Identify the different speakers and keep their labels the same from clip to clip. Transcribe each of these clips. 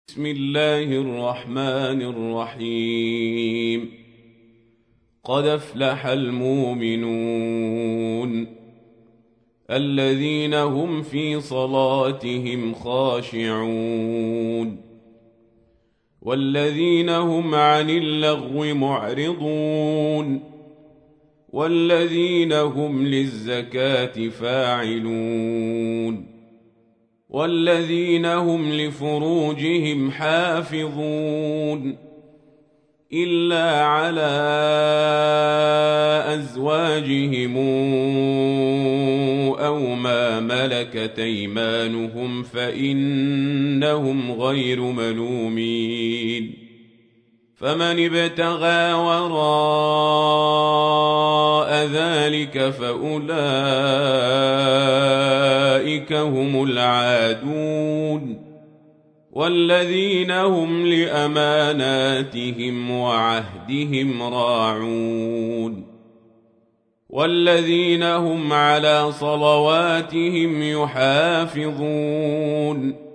Speaker 1: بسم الله الرحمن الرحيم. قد أفلح المؤمنون الذين هم في صلاتهم خاشعون والذين هم عن اللغو معرضون والذين هم للزكاة فاعلون والذين هم لفروجهم حافظون إلا على أزواجهم أو ما ملكت أيمانهم فإنهم غير ملومين. فمن ابتغى وراء ذلك فأولئك هم العادون والذين هم لأماناتهم وعهدهم راعون والذين هم على صلواتهم يحافظون.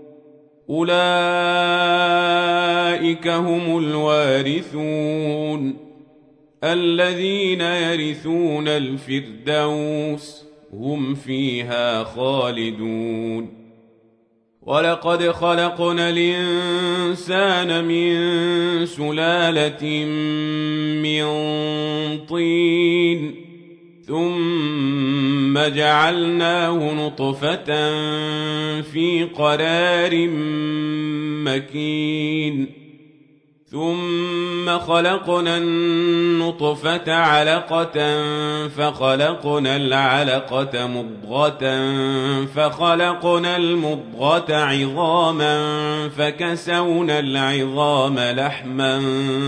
Speaker 1: أولئك هم الوارثون الذين يرثون الفردوس هم فيها خالدون. ولقد خلقنا الإنسان من سلالة من طين ثم جعلناه نطفة في قرار مكين ثم خلقنا النطفة علقة فخلقنا العلقة مضغة فخلقنا المضغة عظاما فكسونا العظام لحما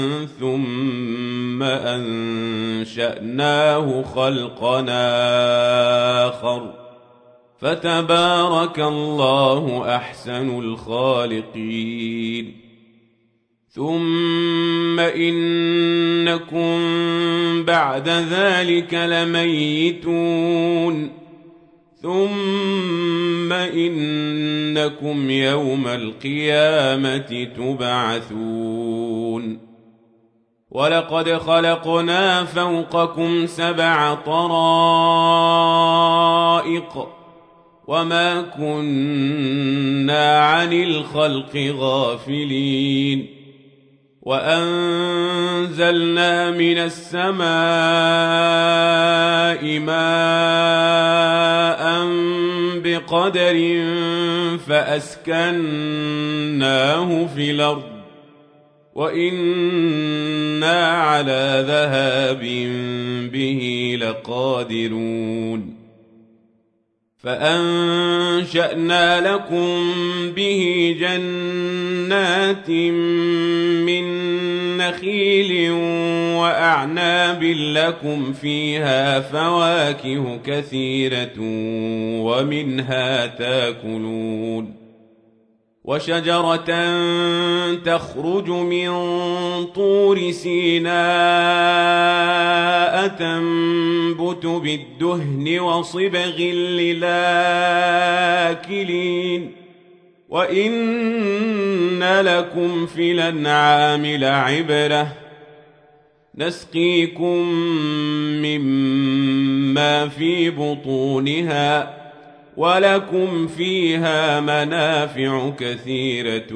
Speaker 1: ثم أنشأناه خلقا آخر فتبارك الله أحسن الخالقين. ثم إنكم بعد ذلك لميتون ثم إنكم يوم القيامة تبعثون. ولقد خلقنا فوقكم 7 طرائق وما كنا عن الخلق غافلين. وأنزلنا من السماء ماء بقدر فأسكناه في الأرض وإنا على ذهاب به لقادرون. فأنشأنا لكم به جنات من نخيل وأعناب لكم فيها فواكه كثيرة ومنها تاكلون. وشجرة تخرج من طور سيناء تنبت بالدهن وصبغ للآكلين. وإن لكم في الأنعام لعبرة نسقيكم مما في بطونها ولكم فيها منافع كثيرة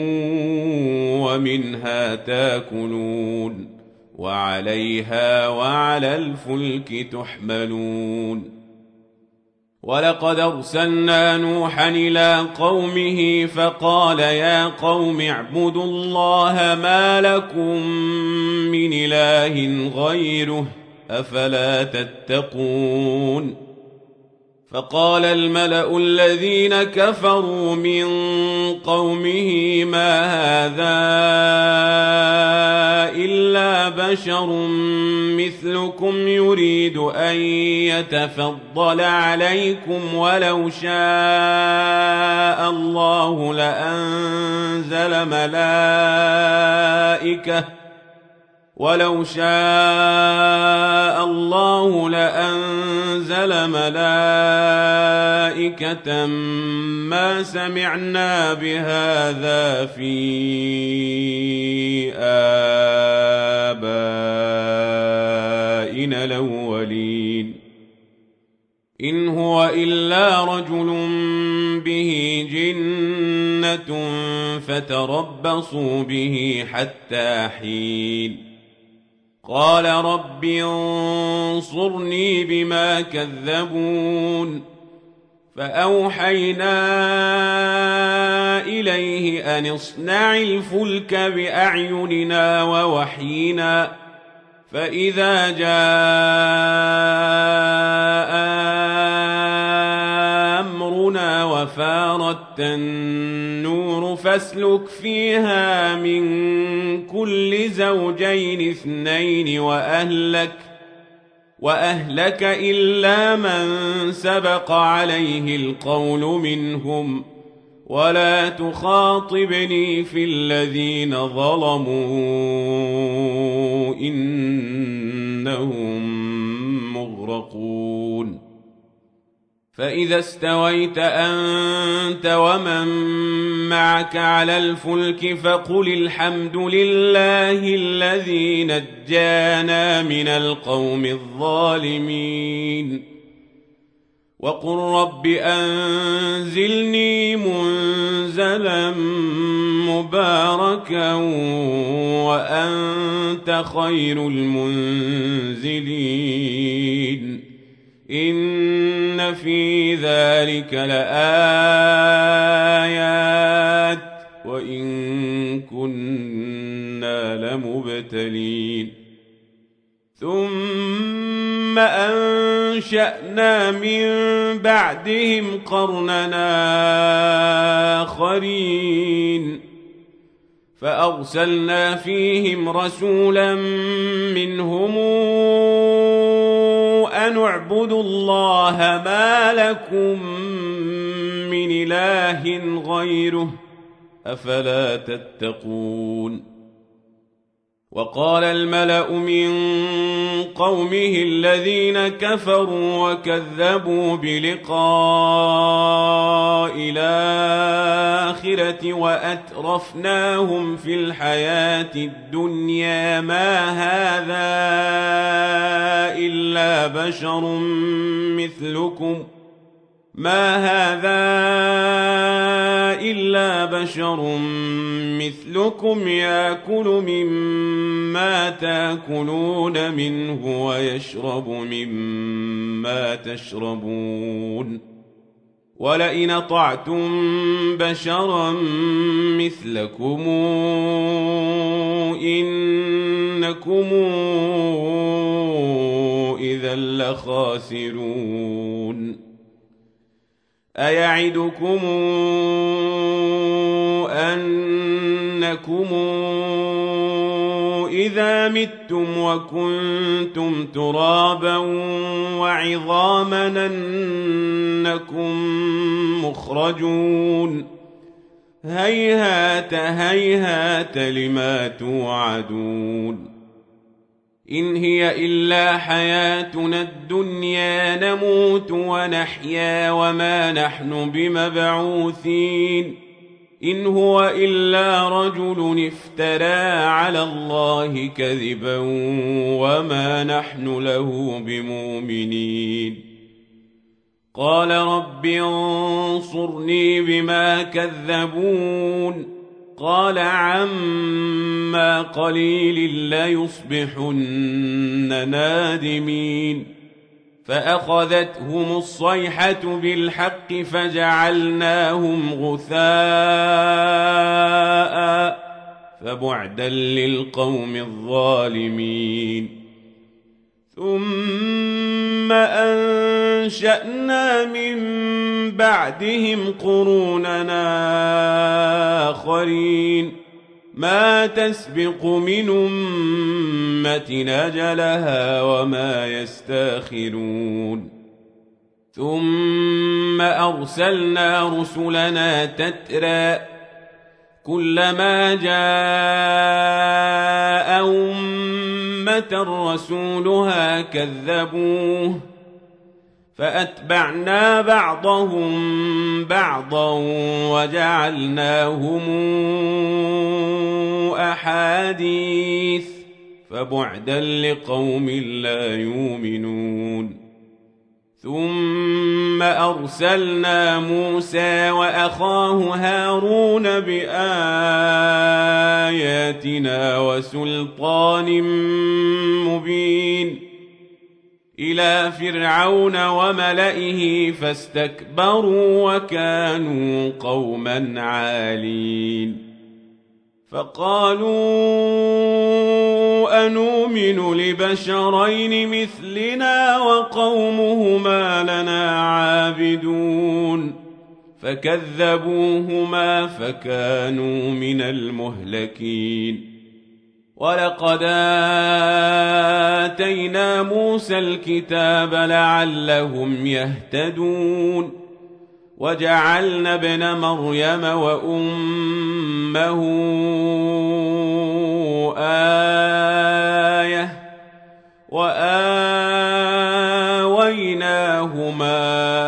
Speaker 1: ومنها تاكلون وعليها وعلى الفلك تحملون. ولقد أرسلنا نوحا إلى قومه فقال يا قوم اعبدوا الله ما لكم من إله غيره أفلا تتقون. فقال الملأ الذين كفروا من قومه ما هذا إلا بشر مثلكم يريد أن يتفضل عليكم ولو شاء الله لأنزل ملائكة ولو شاء الله لأنزل ملائكة ما سمعنا بهذا في آبائنا الأولين إن هو إلا رجل به جنة فتربصوا به حتى حين قال رب انصرني بما كذبون فأوحينا إليه أن اصنع الفلك بأعيننا ووحينا فإذا جاء أمرنا وفارت النور فاسلك فيها من كل زوجين اثنين وأهلك إلا من سبق عليه القول منهم ولا تخاطبني في الذين ظلموا إنهم مغرقون فإذا استويت أنت ومن معك على الفلك فقل الحمد لله الذي نجانا من القوم الظالمين وقل رب أنزلني منزلا مباركا وأنت خير المنزلين إن في ذلك لآيات وإن كنا لمبتلين ثم أنشأنا من بعدهم قرننا آخرين فأرسلنا فيهم رسولا منهم أن اعبدوا الله ما لكم من إله غيره أفلا تتقون وقال الملأ من قومه الذين كفروا وكذبوا بلقاء الآخرة وأترفناهم في الحياة الدنيا ما هذا إلا بشر مثلكم يأكل مما تأكلون منه ويشرب مما تشربون ولئن أطعتم بشرا مثلكم إنكم إذا لخاسرون أيعدكم أنكم إذا متم وكنتم ترابا وعظاما أنكم مخرجون هيهات هيهات لما توعدون إن هي إلا حياتنا الدنيا نموت ونحيا وما نحن بمبعوثين إن هو إلا رجل افترى على الله كذبا وما نحن له بمؤمنين قال رب انصرني بما كذبون قال عما قليل ليصبحن نادمين فأخذتهم الصيحة بالحق فجعلناهم غثاء فبعدا للقوم الظالمين ثم أنشأنا من بعدهم قروننا آخرين ما تسبق من أمة أجلها وما يستاخرون ثم أرسلنا رسلنا تترى كلما جاء أمة رسولها كذبوه فأتبعنا بعضهم بعضا وجعلناهم أحاديث فبعدا لقوم لا يؤمنون ثم أرسلنا موسى وأخاه هارون بآياتنا وسلطان مبين إلى فرعون وملئه فاستكبروا وكانوا قوما عالين فقالوا أنؤمن لبشرين مثلنا وقومهما لنا عابدون فكذبوهما فكانوا من المهلكين ولقد آتينا موسى الكتاب لعلهم يهتدون وجعلنا ابن مريم وأمه آية وآويناهما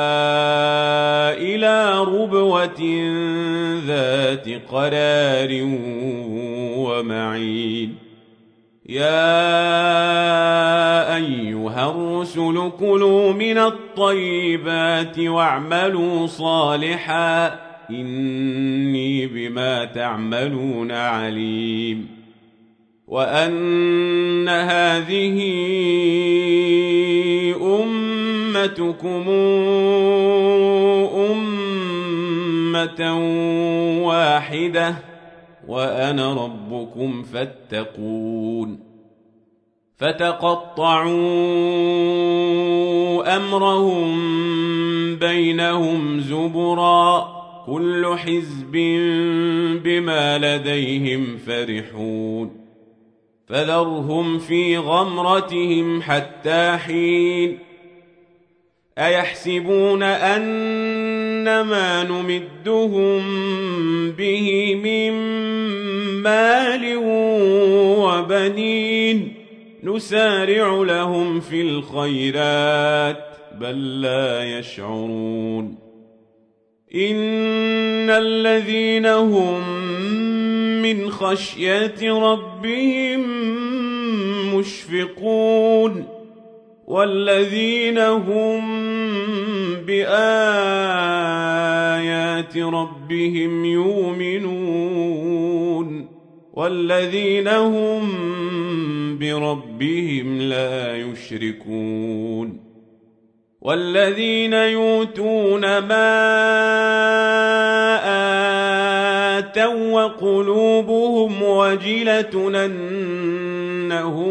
Speaker 1: إلى ربوة ذات قرار ومعين يا أيها الرسل كلوا من الطيبات واعملوا صالحا إني بما تعملون عليم وأن هذه أمتكم أمة واحدة وأنا ربكم فاتقون فتقطعوا أمرهم بينهم زبرا كل حزب بما لديهم فرحون فذرهم في غمرتهم حتى حين أيحسبون أنما نمدهم به من مال وبنين نسارع لهم في الخيرات بل لا يشعرون إن الذين هم من خشية ربهم مشفقون والذين هم بآيات ربهم يؤمنون والذين هم بربهم لا يشركون والذين يؤتون ما آتوا وقلوبهم وجلة أنهم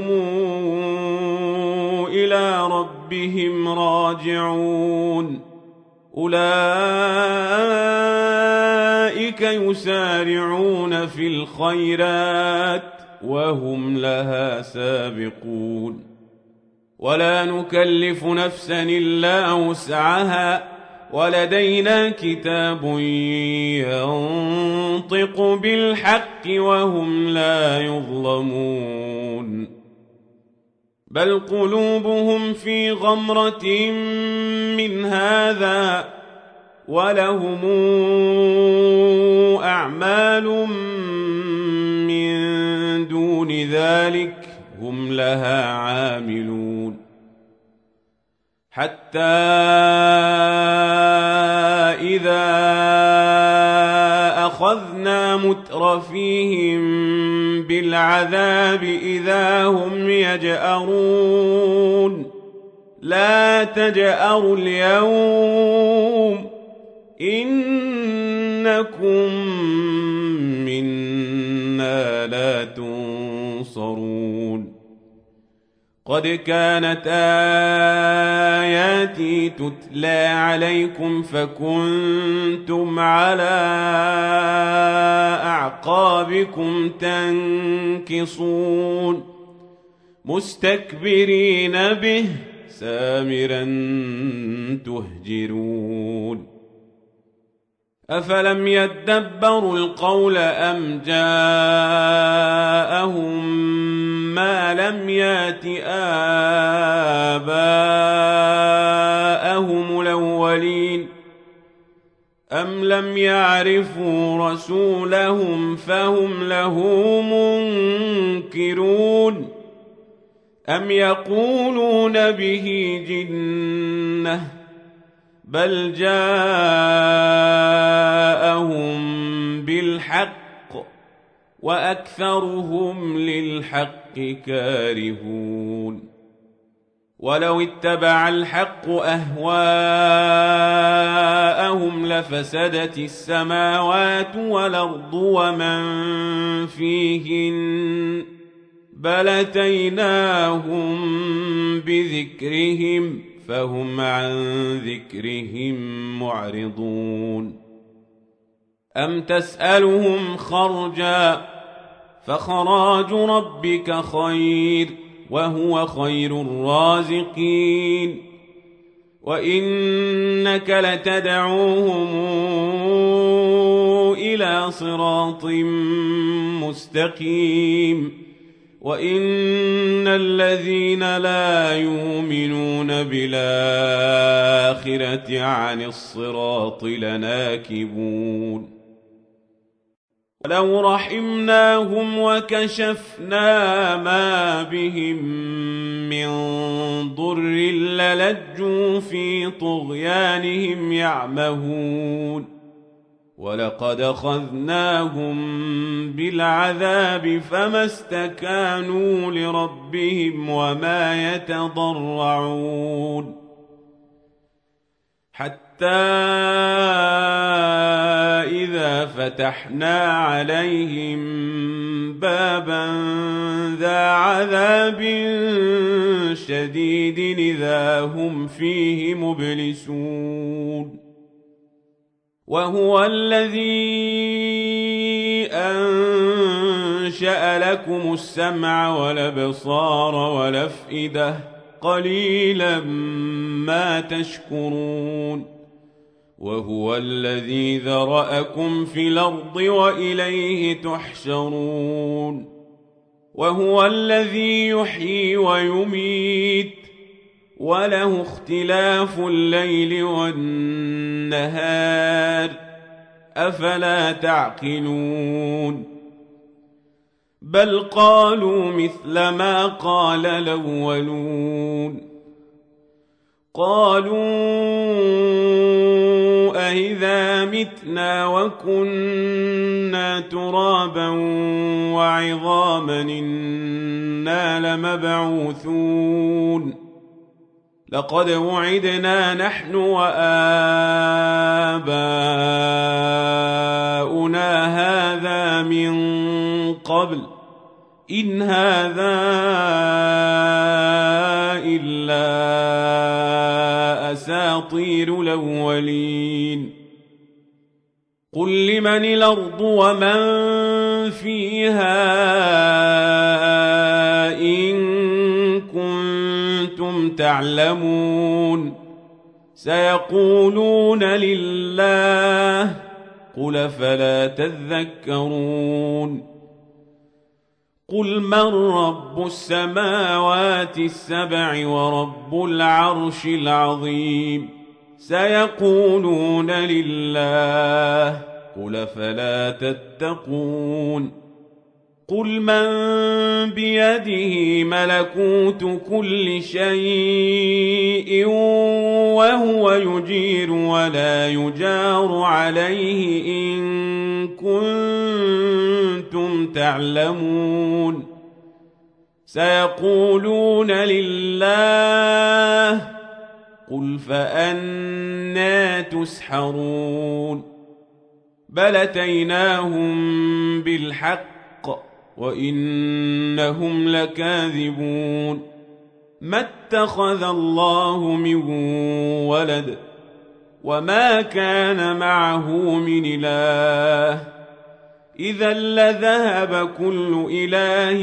Speaker 1: إلى ربهم راجعون أولئك يسارعون في الخيرات وهم لها سابقون ولا نكلف نفسا إلا وسعها ولدينا كتاب ينطق بالحق وهم لا يظلمون بل قلوبهم في غمرة من هذا ولهم أعمال من دون ذلك هم لها عاملون حتى إذا أخذنا مترفيهم بالعذاب إذا هم يجأرون لا تجأروا اليوم إنكم منا لا تنصرون قد كانت آياتي تتلى عليكم فكنتم على أعقابكم تنكصون مستكبرين به سامرا تهجرون أفلم يدبروا القول أم جاءهم ما لم يات آباءهم الأولين أم لم يعرفوا رسولهم فهم له منكرون أم يقولون به جنة بل جاءهم بالحق وأكثرهم للحق كارهون ولو اتبع الحق أهواءهم لفسدت السماوات والأرض ومن فيهن بل أتيناهم بذكرهم فهم عن ذكرهم معرضون أم تسألهم خرجا فخراج ربك خير وهو خير الرازقين وإنك لتدعوهم إلى صراط مستقيم وإن الذين لا يؤمنون بالآخرة عن الصراط لناكبون ولو رحمناهم وكشفنا ما بهم من ضر للجوا في طغيانهم يعمهون ولقد أخذناهم بالعذاب فما استكانوا لربهم وما يتضرعون حتى إذا فتحنا عليهم بابا ذا عذاب شديد إذا هم فيه مبلسون وهو الذي أنشأ لكم السمع والأبصار والأفئدة قليلا ما تشكرون وهو الذي ذرأكم في الأرض وإليه تحشرون وهو الذي يحيي ويميت وله اختلاف الليل والنهار أفلا تعقلون بل قالوا مثل ما قال الأولون قالوا أإذا متنا وكنا ترابا وعظاما إنا لمبعوثون لقد وعدنا نحن وآباؤنا هذا من قبل إن هذا إلا أساطير الأولين قل لمن الأرض ومن فيها إن كنتم تعلمون سيقولون لله قل فلا تذكرون قل من رب السماوات السبع ورب العرش العظيم سيقولون لله قل فلا تتقون قل من بيده ملكوت كل شيء وهو يجير ولا يجار عليه إن كنتم تعلمون سيقولون لله قل فأنى تسحرون بل أتيناهم بالحق وإنهم لكاذبون ما اتخذ الله من ولد وما كان معه من إله إذا لذهب كل إله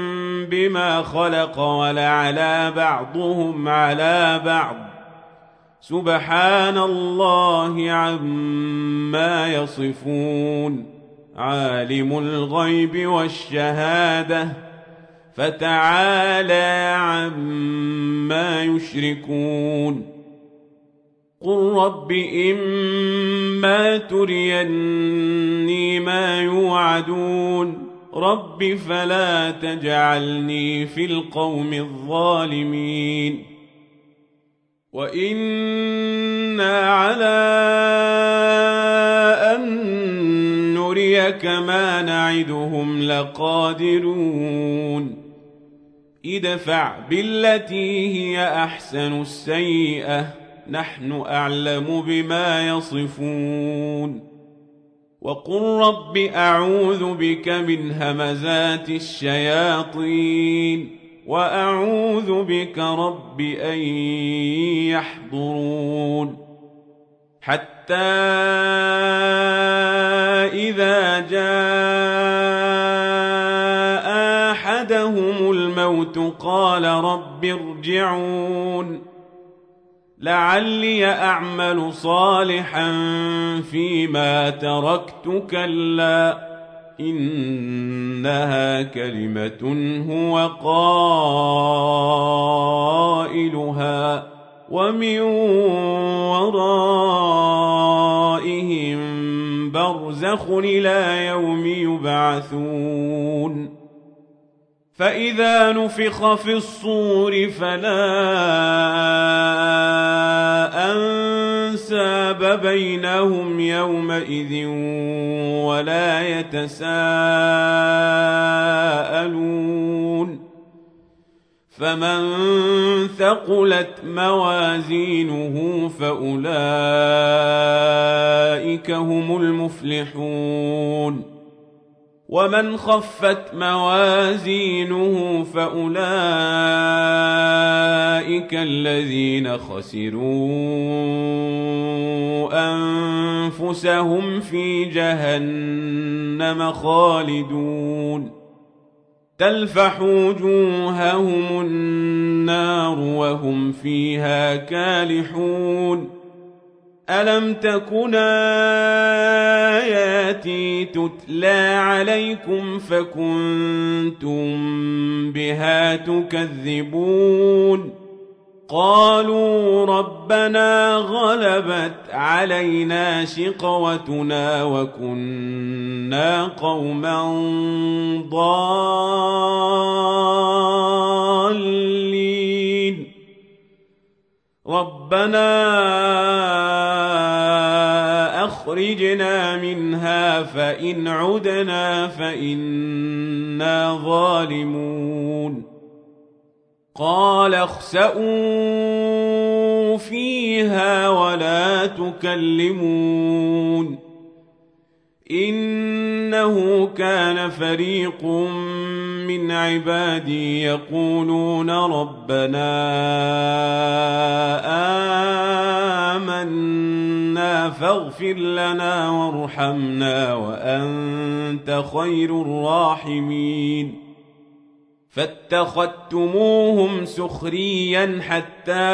Speaker 1: بما خلق ولعلى بعضهم على بعض سبحان الله عما يصفون عالم الغيب والشهادة فتعالى عما يشركون قل رب إما تريني ما يوعدون رب فلا تجعلني في القوم الظالمين وإنا على أن نريك ما نعدهم لقادرون ادفع بالتي هي أحسن السيئة نحن أعلم بما يصفون وقل رب أعوذ بك من همزات الشياطين وأعوذ بك رب أن يحضرون حتى إذا جاء أحدهم الموت قال رب ارجعون لعلي أعمل صالحا فيما تركت كلا إنها كلمة هو قائلها ومن ورائهم برزخ إلى يوم يبعثون فإذا نفخ في الصور فلا أنساب بينهم يومئذ ولا يتساءلون فمن ثقلت موازينه فأولئك هم المفلحون ومن خفت موازينه فأولئك الذين خسروا أنفسهم في جهنم خالدون تلفح وجوههم النار وهم فيها كالحون ألم تكن آياتي تتلى عليكم فكنتم بها تكذبون قالوا ربنا غلبت علينا شقوتنا وكنا قوما ضالين ربنا أخرجنا منها فإن عدنا فإنا ظالمون قال اخسئوا فيها ولا تكلمون إنه كان فريق من عبادي يقولون ربنا آمنا فاغفر لنا وارحمنا وأنت خير الراحمين فاتخذتموهم سخريا حتى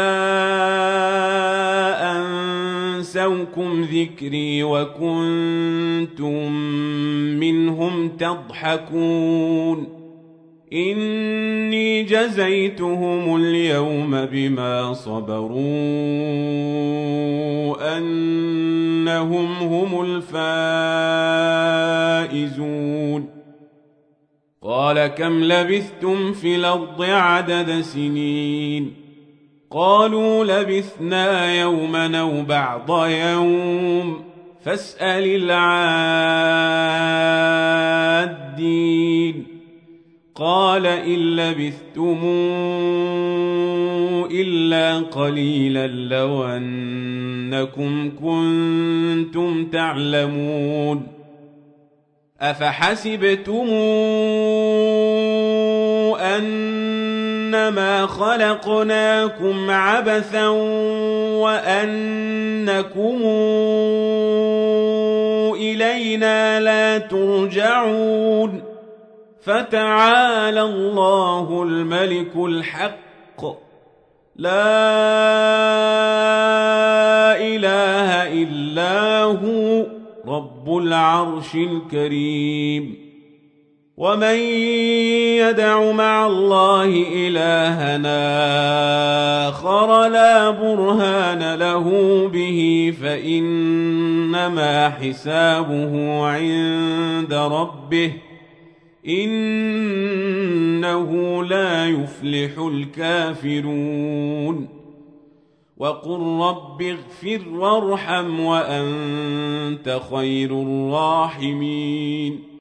Speaker 1: أنسوكم ذكري وكنتم منهم تضحكون إني جزيتهم اليوم بما صبروا أنهم هم الفائزون قال كم لبثتم في الأرض عدد سنين قالوا لبثنا يوما أو بعض يوم فاسأل العادين قال إن لبثتم إلا قليلا لو أنكم كنتم تعلمون أفحسبتم أنما خلقناكم عبثا وأنكم إلينا لا ترجعون فتعالى الله الملك الحق لا إله إلا هو رب العرش الكريم. ومن يدع مع الله إلهنا آخر لا برهان له به فإنما حسابه عند ربه إنه لا يفلح الكافرون. وقل رب اغفر وارحم وأنت خير الراحمين.